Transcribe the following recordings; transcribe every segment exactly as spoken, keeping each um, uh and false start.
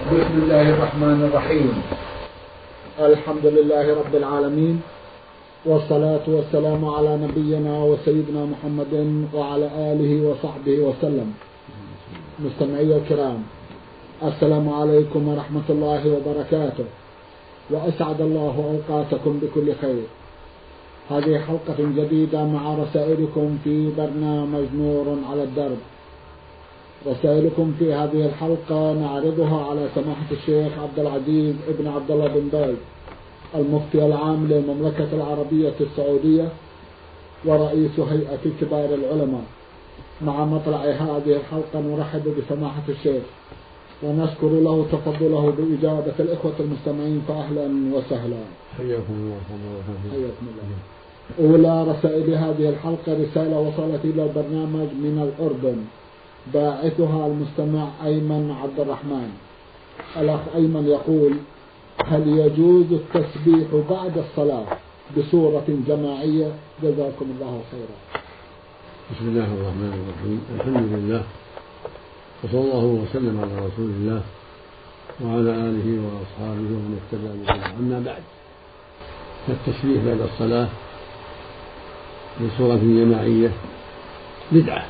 بسم الله الرحمن الرحيم. الحمد لله رب العالمين، والصلاة والسلام على نبينا وسيدنا محمد وعلى آله وصحبه وسلم. مستمعي الكرام، السلام عليكم ورحمة الله وبركاته، وأسعد الله أوقاتكم بكل خير. هذه حلقة جديدة مع رسائلكم في برنامج نور على الدرب. رسائلكم في هذه الحلقة نعرضها على سماحة الشيخ عبد العزيز ابن عبد الله بن باز، المفتي العام للمملكة العربية السعودية ورئيس هيئة كبار العلماء. مع مطلع هذه الحلقة نرحب بسماحة الشيخ ونشكر له تفضله بإجابة الإخوة المستمعين، فأهلا وسهلا. حياكم الله. حياكم الله. أولى رسائل هذه الحلقة رسالة وصلت إلى البرنامج من الأردن، باعثها المستمع أيمن عبد الرحمن. الأخ أيمن يقول: هل يجوز التسبيح بعد الصلاة بصورة جماعية؟ جزاكم الله خيرا. بسم الله الرحمن الرحيم. الحمد لله، وصلى الله وسلم على رسول الله وعلى آله وأصحابه ومن اهتدى بهداه. أما بعد، فالتسبيح بعد الصلاة بصورة جماعية بدعة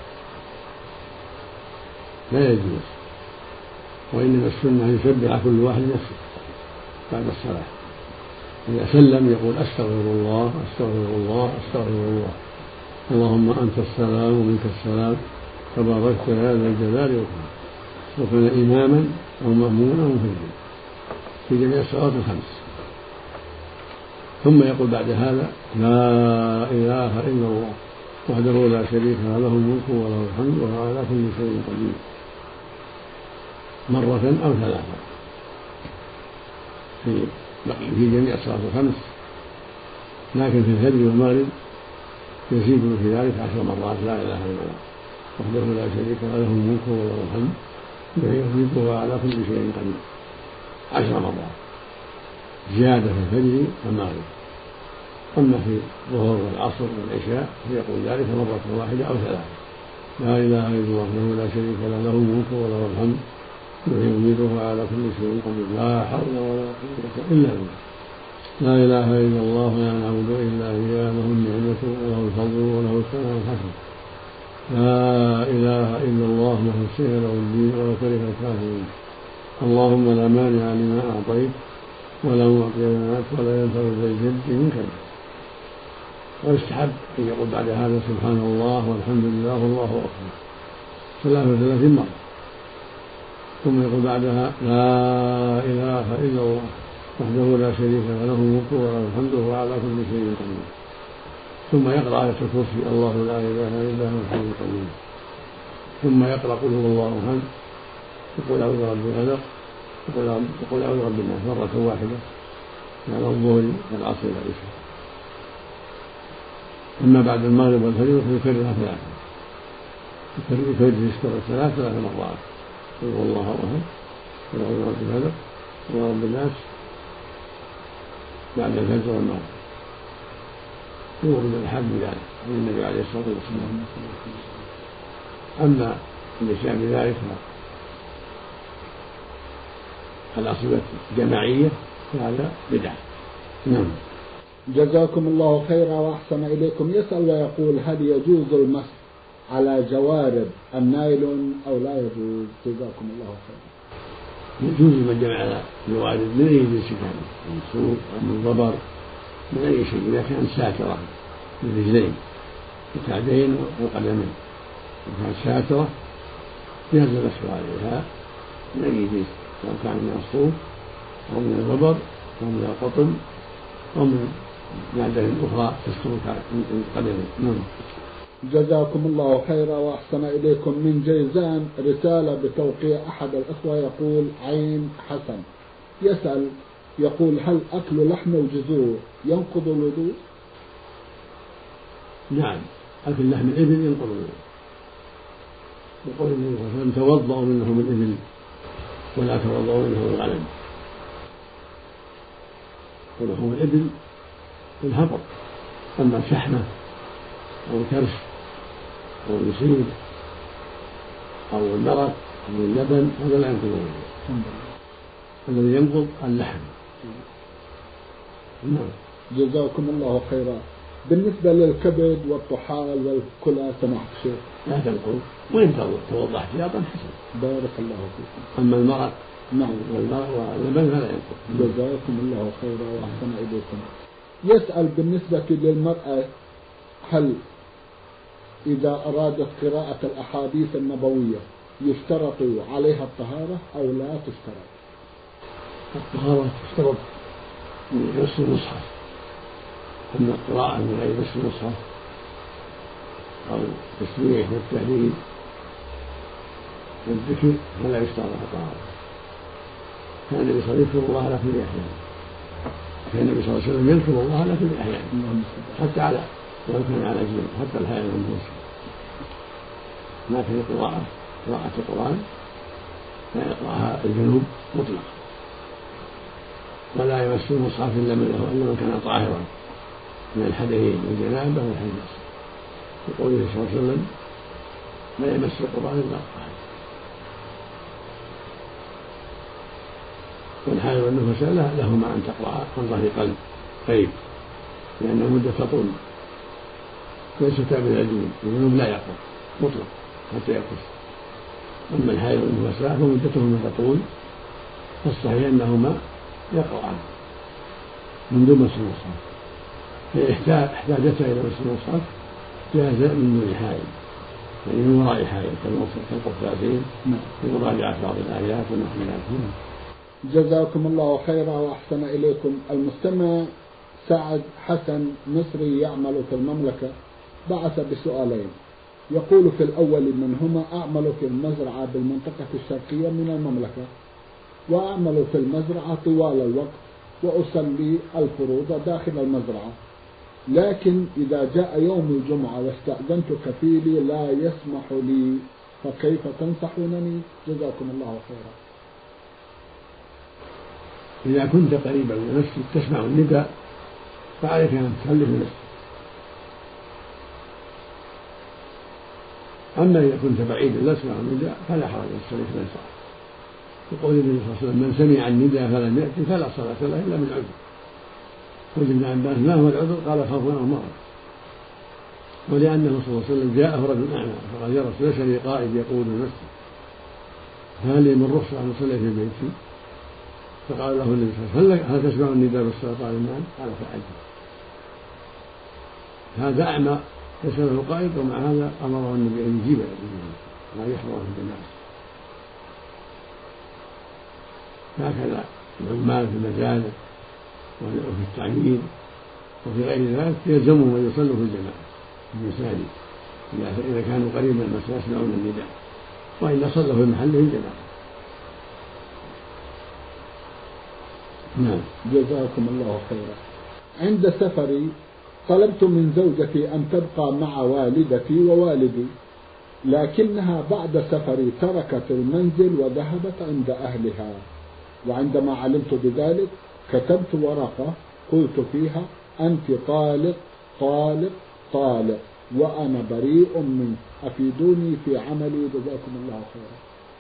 لا يجوز، وإنما السنة أن يسبح كل واحد نفسه بعد الصلاة. إذا سلم يقول: أستغفر الله أستغفر الله أستغفر الله، اللهم أنت السلام ومنك السلام تباركت يا ذا الجلال والإكرام. وكان إماما أو مأمونا أو منفردا في جميع الصلوات الخمس. ثم يقول بعد هذا: لا إله إلا الله وحده لا شريك له، له الملك وله الحمد وهو على كل شيء قدير، مرة أو ثلاثة في في جميع الصلوات الخمس. لكن في الفجر والمغرب يزيد في ذلك عشر مرات: لا إله إلا الله وحده لا شريك له، له الملك وله الحمد يحيي وهو على كل شيء قدير، عشر مرات زيادة في الفجر والمغرب. أما في الظهر والعصر والعشاء فيقول ذلك مرة واحدة أو ثلاثة: لا إله إلا الله وحده لا شريك له، له الملك وله الحمد يحيي ويميت وهو على كل شيء قدير، لا حول ولا قوة إلا بالله، لا إله إلا الله لا نعبد إلا إياه، له النعمة وله الفضل وله الثناء الحسن، لا إله إلا الله مخلصين له الدين ولو كره الكافرون، اللهم لا مانع لما أعطيت ولا معطي لما أعطيت ولا ينفع ذا الجد منك الجد. ويستحب أن يقول بعد هذا: سبحان الله والحمد لله والله أكبر ثلاث وثلاثين مرة. ثم يقول بعدها: لا إله إلا الله وحده لا شريك له، له الملك وله الحمد وهو على كل شيء قدير. ثم يقرأ آية الكرسي: الله لا إله إلا هو الحي القيوم. ثم يقرأ قل هو الله أحد، يقول أعوذ برب الفلق، يقول أعوذ برب الناس مرة واحدة على الظهر والعصر والعشاء. أما بعد المغرب والفجر فيكررها ثلاثة، يكرر يذكر الثلاث ثلاث مرات: قل هو الله أحد، قل أعوذ برب الفلق، قل رب الناس، بعد الفجر والمغرب. يورد الحد بذلك عن النبي عليه الصلاة والسلام. أما الإشياء بذلك الأصل جماعية فهذا بدعة. نعم. جزاكم الله خيرا وأحسن إليكم. يسأل ويقول: هل يجوز المسح على جوارب النايلون أو لا يجوز؟ جزاكم الله خيرا. يجوز من جمع جوارب من أي جنس كان، من سوق أو من ضبر، من أي شيء، إذا كانت ساترة للرجلين والكعبين والقدمين، إذا كانت ساترة جاز المسح عليها من أي جنس، سواء كان من الصوف أو من الضبر أو من القطن أو من مادة أخرى تستر القدمين. نعم. جزاكم الله خيرا وأحسن إليكم. من جيزان رسالة بتوقيع أحد الأخوة يقول: عين حسن. يسأل يقول: هل أكل لحم الجذور ينقض الوضوء؟ نعم، أكل لحم الإبل ينقض الوضوء، يقول النبي صلى الله عليه وسلم: توضأوا من لحم الإبل ولا توضأوا من لحم الغنم. ولحم الإبل الهبط، أما الشحمة أو الكرش أو النسيج أو المرق أو اللبن هذا لا ينقض الوضوء. الذي ينقض اللحم. نعم. جزاكم الله خيرا. بالنسبة للكبد والطحال والكلى سماحة الشيخ لا تنقض، وإن توضأ احتياطا حسن. بارك الله فيكم. أما المرق نعم والمرق واللبن فلا ينقض. جزاكم الله خيرا وأحسن إليكم. يسأل بالنسبة للمرأة، هل إذا أرادت قراءة الأحاديث النبوية يشترط عليها الطهارة أو لا تشترط؟ الطهارة تشترط من مس المصحف، أما القراءة من غير مس المصحف أو التسبيح والتهليل والذكر فلا يشترط الطهارة. كان النبي صلى الله عليه وسلم يذكر الله على كل أحيان، كان النبي صلى الله عليه وسلم يذكر الله على كل أحيان، حتى على ولو كان على جنب، حتى الحائض والنفس. لكن القراءة قراءة القرآن لا يقرأها الجنوب مطلقا، ولا يمس المصحف إلا من له إلا من كان طاهرا من الحدثين والجنابة والحدث، يقول صلى الله عليه وسلم لا يمس القرآن إلا الطاهر. والحائض والنفساء لهما أن تقرأ عن ظهر قلب غيب، لأن المدة تطول ليس تابعا للجنوب، الجنوب لا يقرأ مطلق حتى يقص. أما الحائض والنفساء فمدتهما تطول، فالصحيح أنهما يقرأان من دون مس المصحف، فإن احتاجتا إلى مس المصحف جاز من دون حائض، يعني من وراء حائض كالقفازين لمراجعة بعض الآيات ونحو ذلك. جزاكم الله خيرا وأحسن إليكم. المستمع سعد حسن مصري يعمل في المملكة بعث بسؤالين، يقول في الأول منهما: أعمل في المزرعة بالمنطقة الشرقية من المملكة، وأعمل في المزرعة طوال الوقت وأصلي الفروض داخل المزرعة، لكن إذا جاء يوم الجمعة واستأذنت كفيلي لا يسمح لي، فكيف تنصحونني؟ جزاكم الله خيرا. إذا كنت قريبا من المسجد تسمع النداء فعليك أن تصلي في المسجد، أما إذا كنت بعيدا لا تسمع النداء فلا حرج أن تصلي في المسجد. يقول النبي صلى الله عليه وسلم: من سمع النداء فلم يأتي فلا صلاة له إلا من عذر. قلت ابن عباس: ما هو العذر؟ قال: خوف أو مرض. ولأنه صلى الله عليه وسلم جاءه رجل أعمى فقال: يا رسول الله، ليس لي قائد يقود المسجد، فهل لي من رخصة أن أصلي في بيتي؟ فقال له النبي صلى الله عليه وسلم: هل تسمع النداء بالصلاة؟ قال: نعم. قال: فأجل. هذا أعمى ليس له قائد، ومع هذا أمره النبي أن يجيب لا يحضر في الجماعة. هكذا العمال في المزارع وفي التعمير وفي غير ذلك يلزمهم أن يصلوا في الجماعة في المساجد إذا كانوا قريبا من المساجد يسمعون النداء، وإلا صلوا في محلهم جماعة. نعم. جزاكم الله خيرا. عند سفري طلبت من زوجتي أن تبقى مع والدتي ووالدي، لكنها بعد سفري تركت المنزل وذهبت عند أهلها، وعندما علمت بذلك كتبت ورقة قلت فيها: أنت طالق طالق طالق وأنا بريء منك، أفيدوني في عملي جزاكم الله خيرا.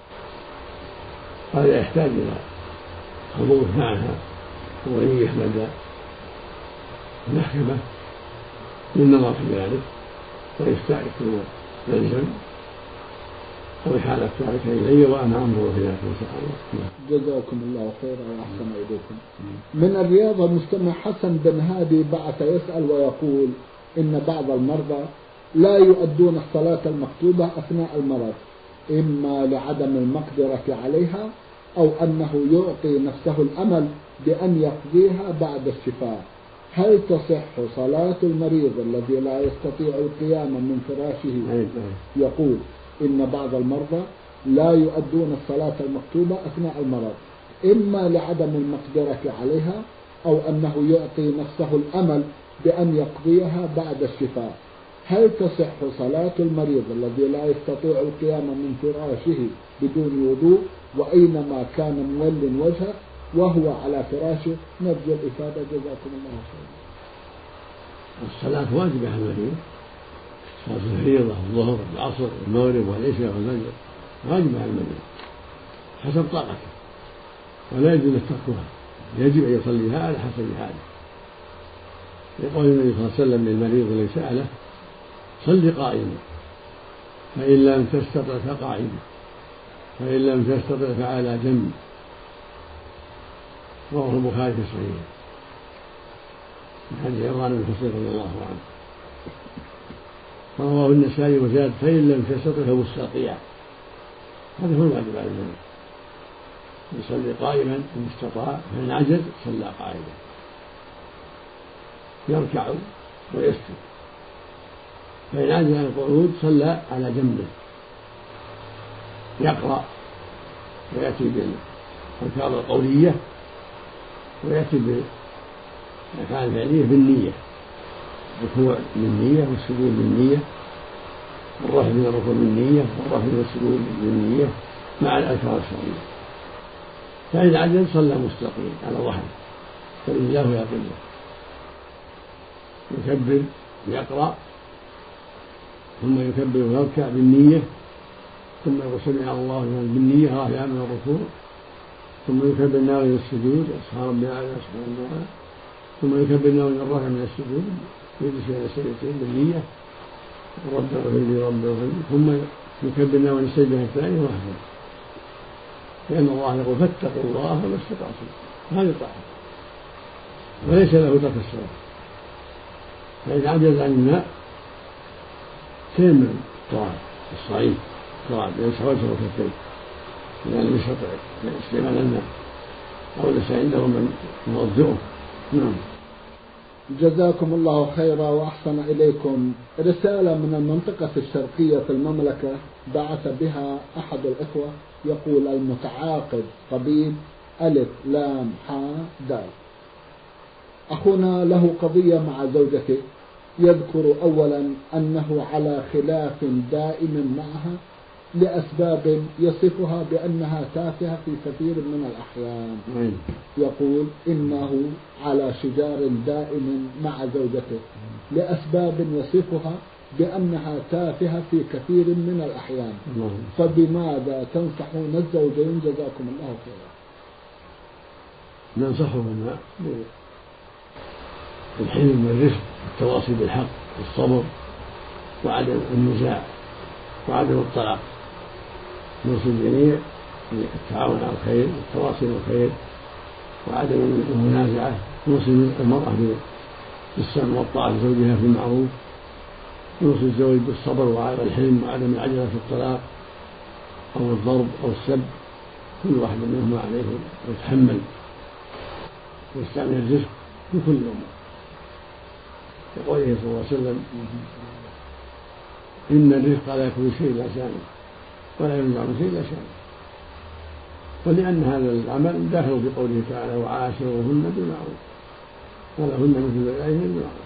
هذا يحتاج إلى حضور معها ولي لدى المحكمة للنظر في ذلك، ويستعرف فيما يلزم أو حالة ذلك إلي وأنا أنظر في ذلك إن شاء الله. جزاكم الله خيرا وأحسن إليكم. من الرياض المستمع حسن بن هادي بعث يسأل ويقول: إن بعض المرضى لا يؤدون الصلاة المكتوبة أثناء المرض، إما لعدم المقدرة عليها أو أنه يعطي نفسه الأمل بأن يقضيها بعد الشفاء، هل تصح صلاة المريض الذي لا يستطيع القيام من فراشه؟ يقول: إن بعض المرضى لا يؤدون الصلاة المكتوبة أثناء المرض، إما لعدم المقدرة عليها أو أنه يعطي نفسه الأمل بأن يقضيها بعد الشفاء، هل تصح صلاة المريض الذي لا يستطيع القيام من فراشه بدون وضوء وأينما كان مول وجهه وهو على فراشه؟ نرجو الإفادة جزاكم الله خيرا. الصلاة واجبة على المريض، صلاة الفريضة الظهر العصر المغرب والعشاء والفجر واجبة على المريض حسب طاقته، ولا يجوز تركها، يجب أن يصليها على حسب حاله. يقول النبي صلى الله عليه وسلم للمريض الذي سأله: صل قائما، فإن لم تستطع فقاعدا، فإن لم تستطع فعلى جنب. رواه البخاري في الصحيح من حديث عمران بن حصين رضي الله عنه. ورواه النسائي وزاد: فإن لم تستطع فمستطيعا. هذا هو الواجب على المريض، يصلي قائما إن استطاع، فإن عجز صلى قاعدا، يركع ويسجد. فإن عجز عن القعود صلى على جنبه، يقرأ ويأتي بالأذكار القولية ويأتي بالأفعال الفعلية بالنية، الركوع بالنية والسجود بالنية، والرفع من الركوع بالنية والرفع من السجود بالنية مع الأذكار الشرعية. فإن عجز صلى مستقيم على ظهره، فرجلاه إلى قبله، يكبر يقرأ، ثم يكبر ويركع بالنية، ثم يقول سمع الله لمن بالنية رافعا من الركوع، ثم يكبر ناوي للسجود سبحان ربي الأعلى سبحان الله، ثم يكبر ناوي الرافع من السجود يجلس إلى السجدتين بالنية رب اغفر لي رب اغفر لي، ثم يكبر ناوي السجدة الثانية وهكذا. لأن الله يقول: فاتقوا الله ما استطعتم. هذه طاعة وليس له ترك الصلاة. فإذا عجز عن الماء تيمم التراب الصعيد، التراب ليس وجهه وكفيه، إذا لم يستطع استعمال الماء أو ليس عنده من يوضئه. نعم. جزاكم الله خيرا وأحسن إليكم. رسالة من المنطقة الشرقية في المملكة بعث بها أحد الإخوة يقول: المتعاقد طبيب ألف لام حاء دال. أخونا له قضية مع زوجته، يذكر أولا أنه على خلاف دائم معها لأسباب يصفها بأنها تافهة في كثير من الأحيان. يقول إنه على شجار دائم مع زوجته لأسباب يصفها بأنها تافهة في كثير من الأحيان، فبماذا تنصحون الزوجين جزاكم الله خيرا؟ ننصحهما بالحلم والرفق والتواصي بالحق والصبر وعدم النزاع وعدم الطلاق. نوصي الجميع بالتعاون على الخير والتواصي بالخير وعدم المنازعة. نوصي المرأة بالسمع والطاعة لزوجها في المعروف، نوصي الزوج بالصبر والحلم وعدم العجلة في الطلاق أو الضرب أو السب. كل واحد منهما عليه يتحمل ويستعمل الرزق في كل الأمور. يقول صلى الله عليه وسلم: إن الرزق على كل شيء لا شأن، ولا ينزع من شيء لا شأن. ولأن هذا العمل داخل في قوله تعالى: وعاشروهن بالمعروف ولهن مثل ذلك بالمعروف.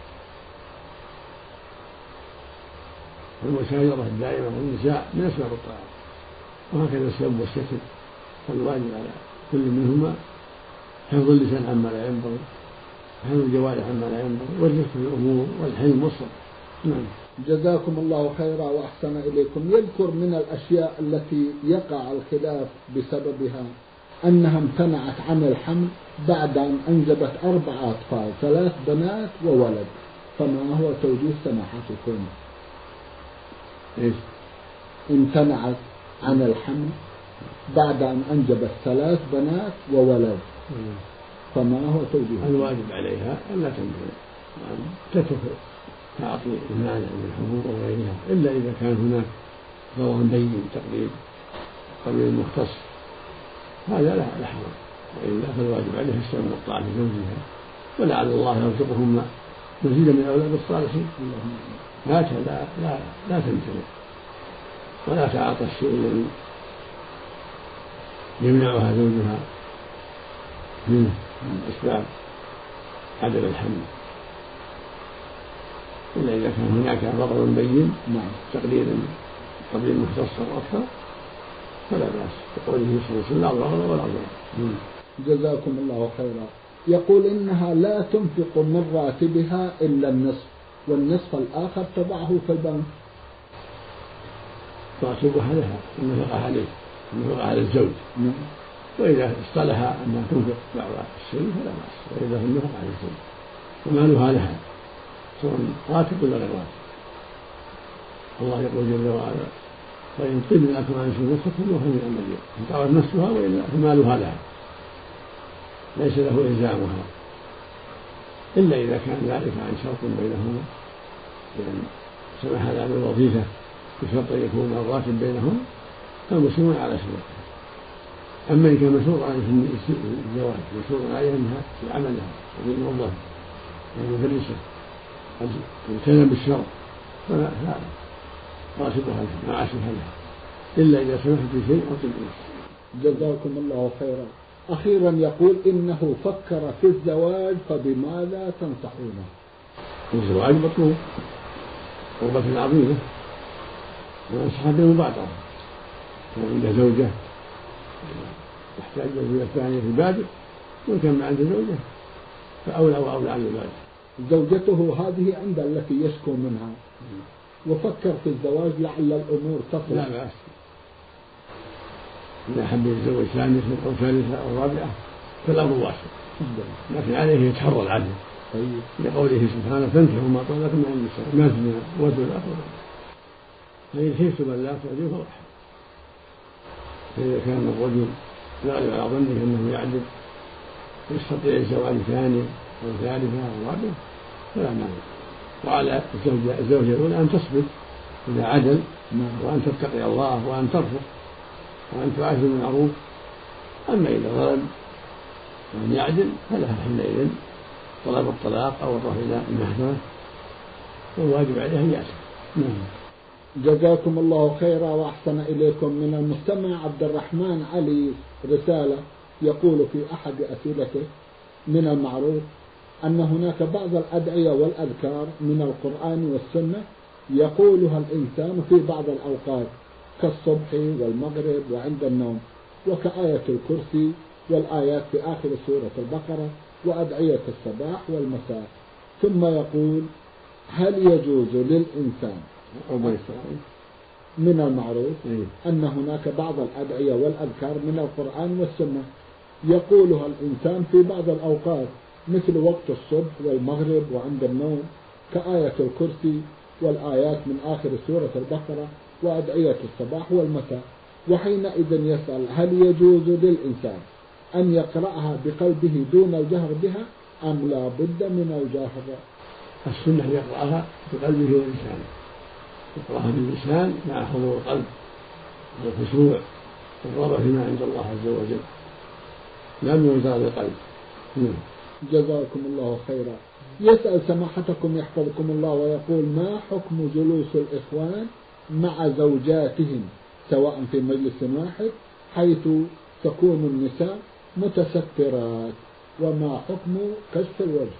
والمشاجرة الدائمة والنساء من أسباب الطاعة، وهكذا السب والشتم. فالواجب على كل منهما حفظ اللسان عما لا ينبغي، حفظ الجوارح عما لا ينبغي، والرفق في الأمور والحلم والصبر. نعم. جزاكم الله خيرا وأحسن إليكم. يذكر من الأشياء التي يقع الخلاف بسببها أنها امتنعت عن الحمل بعد أن أنجبت أربع أطفال، ثلاث بنات وولد، فما هو توجيه سماحتكم؟ إيش؟ امتنعت عن الحمل بعد أن أنجبت ثلاث بنات وولد، فما هو توجيه؟ الواجب عليها أن لا تمتنع، تترك تعطي المانع من الحبوب أو غيرها، إلا إذا كان هناك ضرر بين تقليد قليل مختص، هذا لا حرج. وإلا فالواجب عليها السمع والطاعة لزوجها، ولعل الله يرزقهم مزيدا من أولاد الصالحين. لا لا لا, لا تمتنع ولا تعاطى الشيء الذي يمنعها زوجها منه من أسباب عدم الحمل، إلا إذا كان هناك ضرر بين تقدير قبل مختص أكثر فلا بأس، بقوله صلى الله عليه وسلم: لا ضرر ولا ضرر. جزاكم الله خيرا. يقول إنها لا تنفق من راتبها إلا النصف، والنصف الآخر تضعه في البنك. راتبها لها، النفقة عليه، النفقة على الزوج. وإذا اصطلح أنها تنفق بعض الشيء فلا بأس، وإذا هم نفق عن الشيء ومالها لها سواء راتب ولا غير راتب. الله يقول جل وعلا: فإن طبن لكم عن شيء فكلوه هنيئا مريئا، إن طابت نفسها وإلا فمالها لها، ليس له إلزامها إلا إذا كان ذلك عن شرط بينهما، لأن سمح لها بالوظيفة بشرط أن يكون الراتب بينهم فالمسلمون على شروطها. أما إن كان مشروط عليه في الزواج مشروط عليها أنها في عملها وفي موظفة ومدرسة التزم بالشرط فلا راتبها لها معاشها لها إلا إذا سمحت بشيء أو تدريس. جزاكم الله خيرا. أخيرا يقول: إنه فكر في الزواج فبماذا تنصحونه؟ الزواج مطلوب قربة عظيمة، وننصح بالمبادرة. كان عنده زوجة تحتاج إلى الثانية في بادئ، وإن كان ما عنده زوجة فأولى وأولى عن البادئ. زوجته هذه عند التي يشكو منها وفكر في الزواج لعل الأمور تصل. لا بأس إذا أحب يتزوج ثانية أو ثالثة أو رابعة فالأمر واسع، لكن عليه يتحرى العدل. طيب. لقوله سبحانه: فانكحوا ما طاب لكم من النساء مثنى وثلاث ورباع، فإن خفتم ألا تعدلوا فواحدة. فإذا كان الرجل غالب على ظنه أنه يعدل يستطيع الزواج ثانية أو ثالثة أو رابعة فلا مانع، وعلى الزوجة الزوجة الأولى أن تصبر إذا عدل، وأن تتقي الله وأن ترفق وأن تعاشر بالمعروف. أما إذا ظلم وأن يعدل فلها حينئذ طلب الطلاق أو الرفع إلى المحكمة، والواجب عليه أن يأتي. نعم. جزاكم الله خيرا وأحسن إليكم. من المستمع عبد الرحمن علي رسالة يقول في أحد أسئلته: من المعروف أن هناك بعض الأدعية والأذكار من القرآن والسنة يقولها الإنسان في بعض الأوقات كالصبح والمغرب وعند النوم، وكآية الكرسي والآيات في آخر سورة البقرة وأدعية الصباح والمساء، ثم يقول: هل يجوز للإنسان من المعروف أن هناك بعض الأدعية والأذكار من القرآن والسنة يقولها الإنسان في بعض الأوقات مثل وقت الصبح والمغرب وعند النوم كآية الكرسي والآيات من آخر سورة البقرة وأدعية الصباح والمساء، وحينئذ يسأل: هل يجوز للإنسان أن يقرأها بقلبه دون الجهر بها أم لا بد من الجهر؟ السنة يقرأها بقلبه ولسانه، يقرأها باللسان مع حضور القلب والخشوع والرغبة فيما عند الله عز وجل، لا بمجرد القلب. جزاكم الله خيرا. يسأل سماحتكم يحفظكم الله ويقول: ما حكم جلوس الإخوان مع زوجاتهم سواء في مجلس واحد حيث تكون النساء متسترات، وما حكم كشف الوجه؟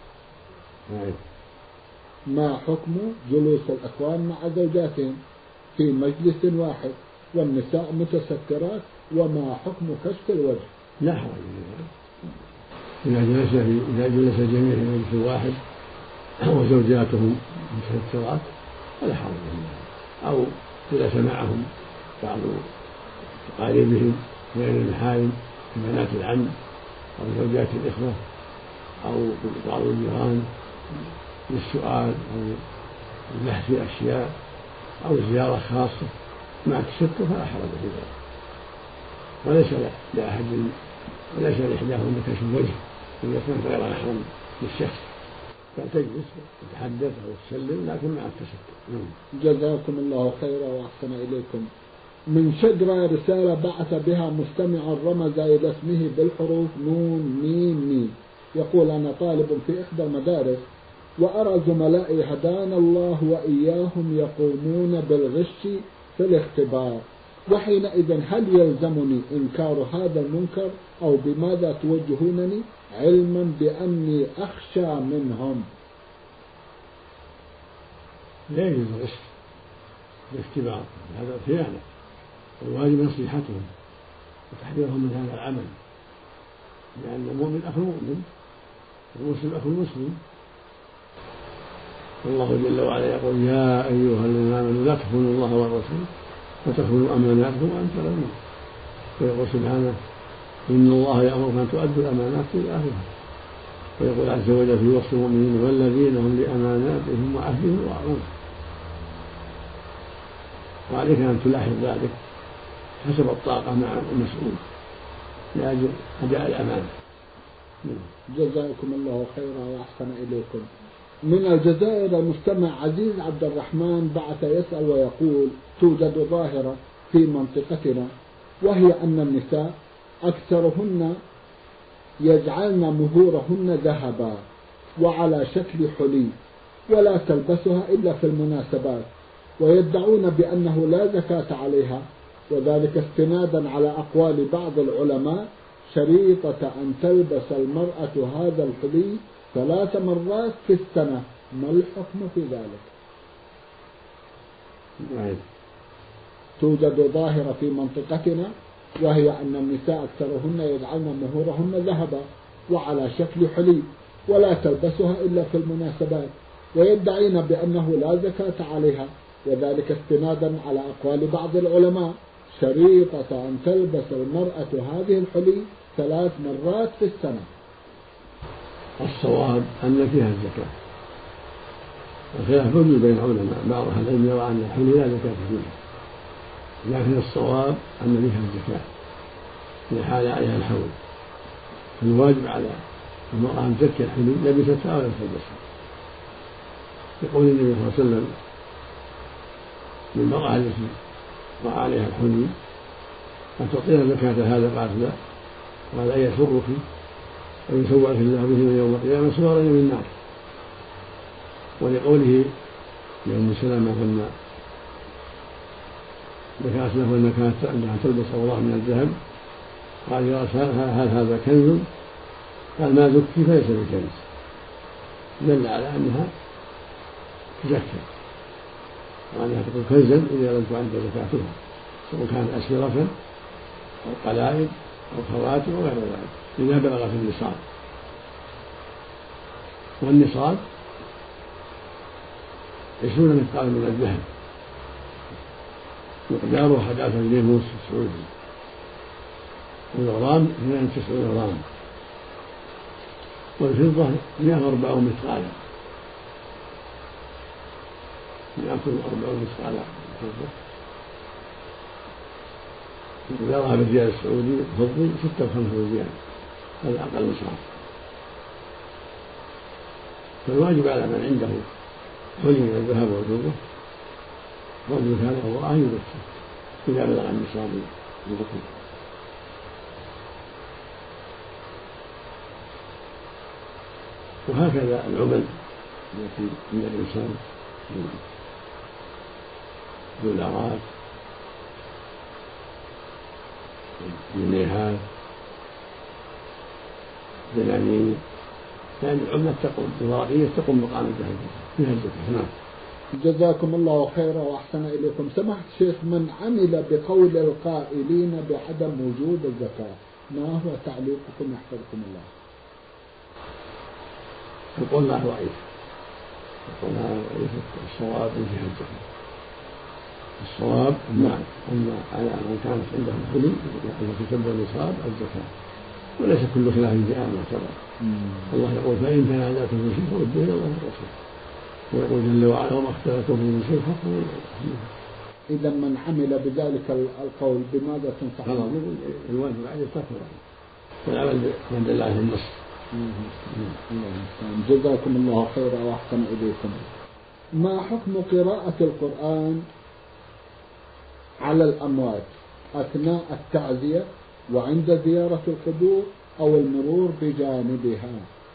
ما حكم جلوس الإخوان مع زوجاتهم في مجلس واحد والنساء متسترات، وما حكم كشف الوجه؟ لا حرج إذا جلس في إذا جلس الجميع في مجلس واحد وزوجاتهم متسترات فلا حرج فيها، أو جلس معهم بعض أقاربهم غير المحارم بنات العم أو زوجات الإخوة أو بعض الجيران للسؤال أو البحث في أشياء أو زيارة خاصة مع التستر فلا حرج في ذلك، وليس لأحد وليس لإحداهن كشف الوجه إذا كانت غير محرم للشخص، فتجلس وتتحدث أو تسلم لكن مع التستر. جزاكم الله خيرا وأحسن إليكم. من شجرة رسالة بعث بها مستمع رمز إلى اسمه بالحروف نون ميم ميم، يقول: أنا طالب في إحدى المدارس وأرى زملائي هدانا الله وإياهم يقومون بالغش في الاختبار، وحينئذ هل يلزمني إنكار هذا المنكر أو بماذا توجهونني علما بأني أخشى منهم؟ لا يجوز الغش الاختبار، هذا خيانة، والواجب نصيحتهم وتحذيرهم من هذا العمل، لأن المؤمن أخو المؤمن والمسلم أخو المسلم. والله جل وعلا يقول: يا أيها الذين آمنوا لا تخونوا الله والرسول وتخونوا أماناتكم وأنتم تعلمون. ويقول سبحانه: إن الله يأمركم أن تؤدوا الأمانات إلى أهلها. ويقول عز وجل في وصف المؤمنين والذين هم لأماناتهم وعهدهم راعون. وعليك أن تلاحظ ذلك حسب الطاقة مع المسؤول لأجل أداء الأمانة. جزاكم الله خيرا وأحسن إليكم. من الجزائر المستمع عزيز عبد الرحمن بعث يسأل ويقول: توجد ظاهرة في منطقتنا وهي أن النساء أكثرهن يجعلن مهورهن ذهبا وعلى شكل حلي ولا تلبسها إلا في المناسبات، ويدعون بأنه لا زكاة عليها، وذلك استنادا على أقوال بعض العلماء شريطة أن تلبس المرأة هذا الحلي ثلاث مرات في السنة. ما الحكم في ذلك؟ توجد ظاهرة في منطقتنا وهي أن النساء أكثرهن يجعلن مهورهن ذهبا وعلى شكل حلي ولا تلبسها إلا في المناسبات، ويدعين بأنه لا زكاة عليها، وذلك استنادا على أقوال بعض العلماء شريطة أن تلبس المرأة هذه الحلي ثلاث مرات في السنة. الصواب أن فيها الزكاة، الخلاف موجود بين العلماء، بعض أهل العلم يرى أن الحلي لا زكاة فيها، لكن الصواب أن فيها الزكاة في حال عليها الحول، فالواجب على المرأة أن تزكي الحلي لبستها ولا تلبسها. يقول النبي صلى الله عليه وسلم للمرأة التي وقع عليها الحلي: أن تعطينا زكاة هذا؟ قالت لا. قال: أن يسرك أن يسوعك الله به يوم القيامة سوارا من النار. ولقوله لأم سلمة لما ذكرت له أنها تلبس أوراق من الذهب قال: يا رسول الله هل هذا كنز؟ قال: ما زكي فليس بكنز. دل على أنها تزكى وأنها تكون كنزا إذا لم تعد زكاتها، سواء كانت أسرة أو قلائد أو خواتم وغير ذلك، إذا بلغت النصاب. والنصاب عشرون مثقالا من الذهب مقداره أحد عشر جنيه ونصف سعودي، والغرام اثنان وتسعون غرام، والفضة مئة وأربعون مثقالا مئة وأربعون مثقالا الفضة، مقدارها بالريال السعودي الفضي ستة وخمسون ريال، هذا أقل نصاب. فالواجب على من عنده حلي من الذهب والفضة رجل كان أو أن يزكي إذا بلغ النصاب الزكاة. وهكذا العمل التي عند الإنسان دولارات جنيهات دنانير، لأن العملة تقوم الورقية تقوم مقام الذهب فيها الزكاة. نعم. جزاكم الله خيرا وأحسن إليكم. سمحت شيخ، من عمل بقول القائلين بعدم وجوب الزكاة ما هو تعليقكم يحفظكم الله؟ يقول له ضعيف، يقول له ضعيف. الصواب فيها الزكاة. الصواب نعم أن على من كانت عنده الحلي التي تبلغ النصاب الزكاة، وليس كل خلاف جاء معتبر. الله يقول: فإن تنازعتم في شيء فردوه إلى الله والرسول. ويقول جل وعلا: وما اختلفتم من شيء حكمه إلى الله. إذا من عمل بذلك القول بماذا تنصح؟ الواجب عليه تركه والعمل من دل عليه النص. جزاكم الله خيرا وأحسن إليكم. ما حكم قراءة القرآن على الأموات أثناء التعزية وعند زيارة القبور أو المرور بجانبها؟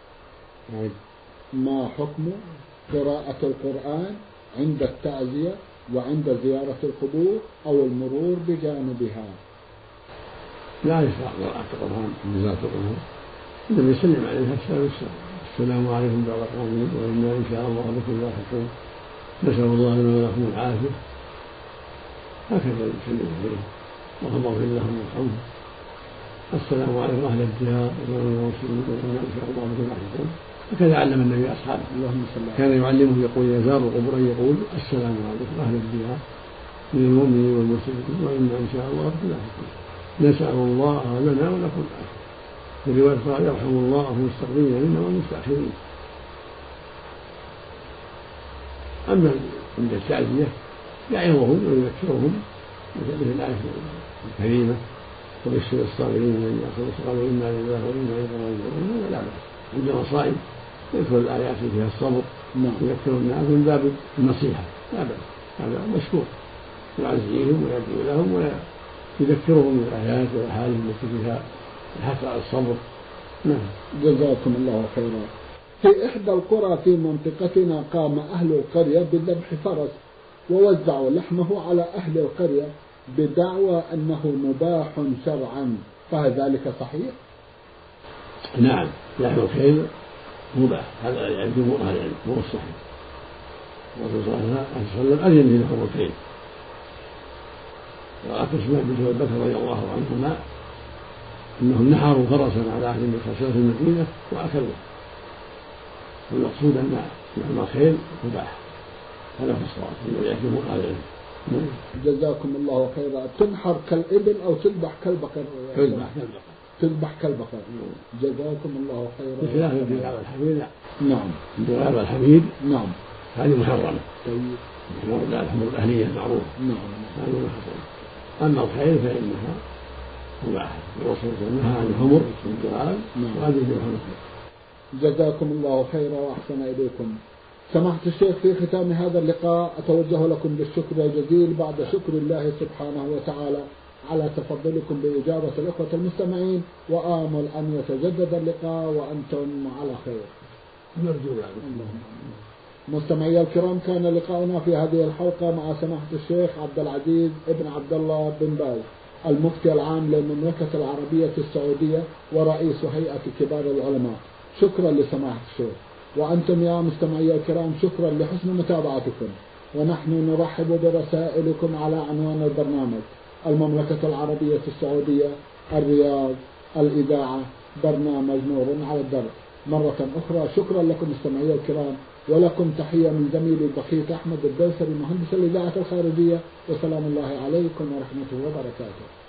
ما حكم قراءة القرآن عند التعزية وعند زيارة القبور أو المرور بجانبها؟ لا يشرع قراءة القرآن عند زيارة القبور، إنما يسلم عليها السلام السلام عليكم دار قوم وإنا إن شاء الله بكم لاحقون، نسأل الله لنا ولكم العافية، هكذا يسلم عليه: اللهم اغفر لهم وارحمهم، السلام عليكم أهل الديار والمسلمين وإنا إن شاء الله بكم لاحقون. هكذا علم النبي أصحابه، كان يعلمه يقول: إذا زاروا القبور أن يقول: السلام عليكم أهل الديار من المؤمنين والمسلمين وإنا إن شاء الله بكم لاحقون. نسأل الله لنا ولكم العافية. في رواية قال يرحم الله المستقبلين منا والمستأخرين. أما عند التعزية يعظهم ويذكرهم مثل الآية الكريمة وبشر الصابرين الذين يأخذون الصبر إنا لله وإنا إليه راجعون ولا بأس. عند المصائب يذكر الآيات فيها الصبر ويذكر الناس من باب النصيحة لا بأس، هذا مشكور، يعزيهم ويدعو لهم ويذكرهم بالآيات والأحاديث التي فيها الحث على الصبر. نعم. جزاكم الله خيرا. في إحدى القرى في منطقتنا قام أهل القرية بذبح فرس ووزعوا لحمه على أهل القرية بدعوى أنه مباح شرعا، فهل ذلك صحيح؟ نعم، لحم الخيل مباح، هذا يعني جمهور أهل العلم هو الصحيح. الرسول صلى الله عليه وسلم أذن في لحم الخيل، وقال تسمع بنت بكر رضي الله عنهما أنهم نحروا فرسا على أهل المساجد في المدينة وأكلوه، والمقصود أن لحم الخيل مباح، هذا هو الصواب الذي يحكمه أهل العلم. جزاكم الله خيرا. تنحر كالإبل أو تذبح كالبقر؟ تذبح كالبقر. تذبح كالبقر. جزاكم الله خيرا. بخلاف الدغاب الحميد. نعم. الدغاب الحميد. نعم. هذه محرمة. طيب. محرمة الحمر الأهلية المعروفة. نعم. هذه محرمة. أما الخيل فإنها مباحة، الرسول نهى عن الحمر والدغاب وهذه محرمة. جزاكم الله خيرا وأحسن إليكم. سماحة الشيخ، في ختام هذا اللقاء أتوجه لكم بالشكر الجزيل بعد شكر الله سبحانه وتعالى على تفضلكم بإجابة الإخوة المستمعين، وآمل أن يتجدد اللقاء وأنتم على خير. نرجو ذلك. مستمعي الكرام، كان لقاؤنا في هذه الحلقة مع سماحة الشيخ عبد العزيز ابن عبد الله بن باز المفتي العام للمملكة العربية السعودية ورئيس هيئة كبار العلماء. شكرا لسماحة الشيخ. وأنتم يا مستمعي الكرام شكرا لحسن متابعتكم، ونحن نرحب برسائلكم على عنوان البرنامج: المملكة العربية السعودية، الرياض، الإذاعة، برنامج نور على الدرب. مرة أخرى شكرا لكم مستمعي الكرام، ولكم تحية من زميلي البخيت أحمد الدوسري مهندس الإذاعة الخارجية، وسلام الله عليكم ورحمته وبركاته.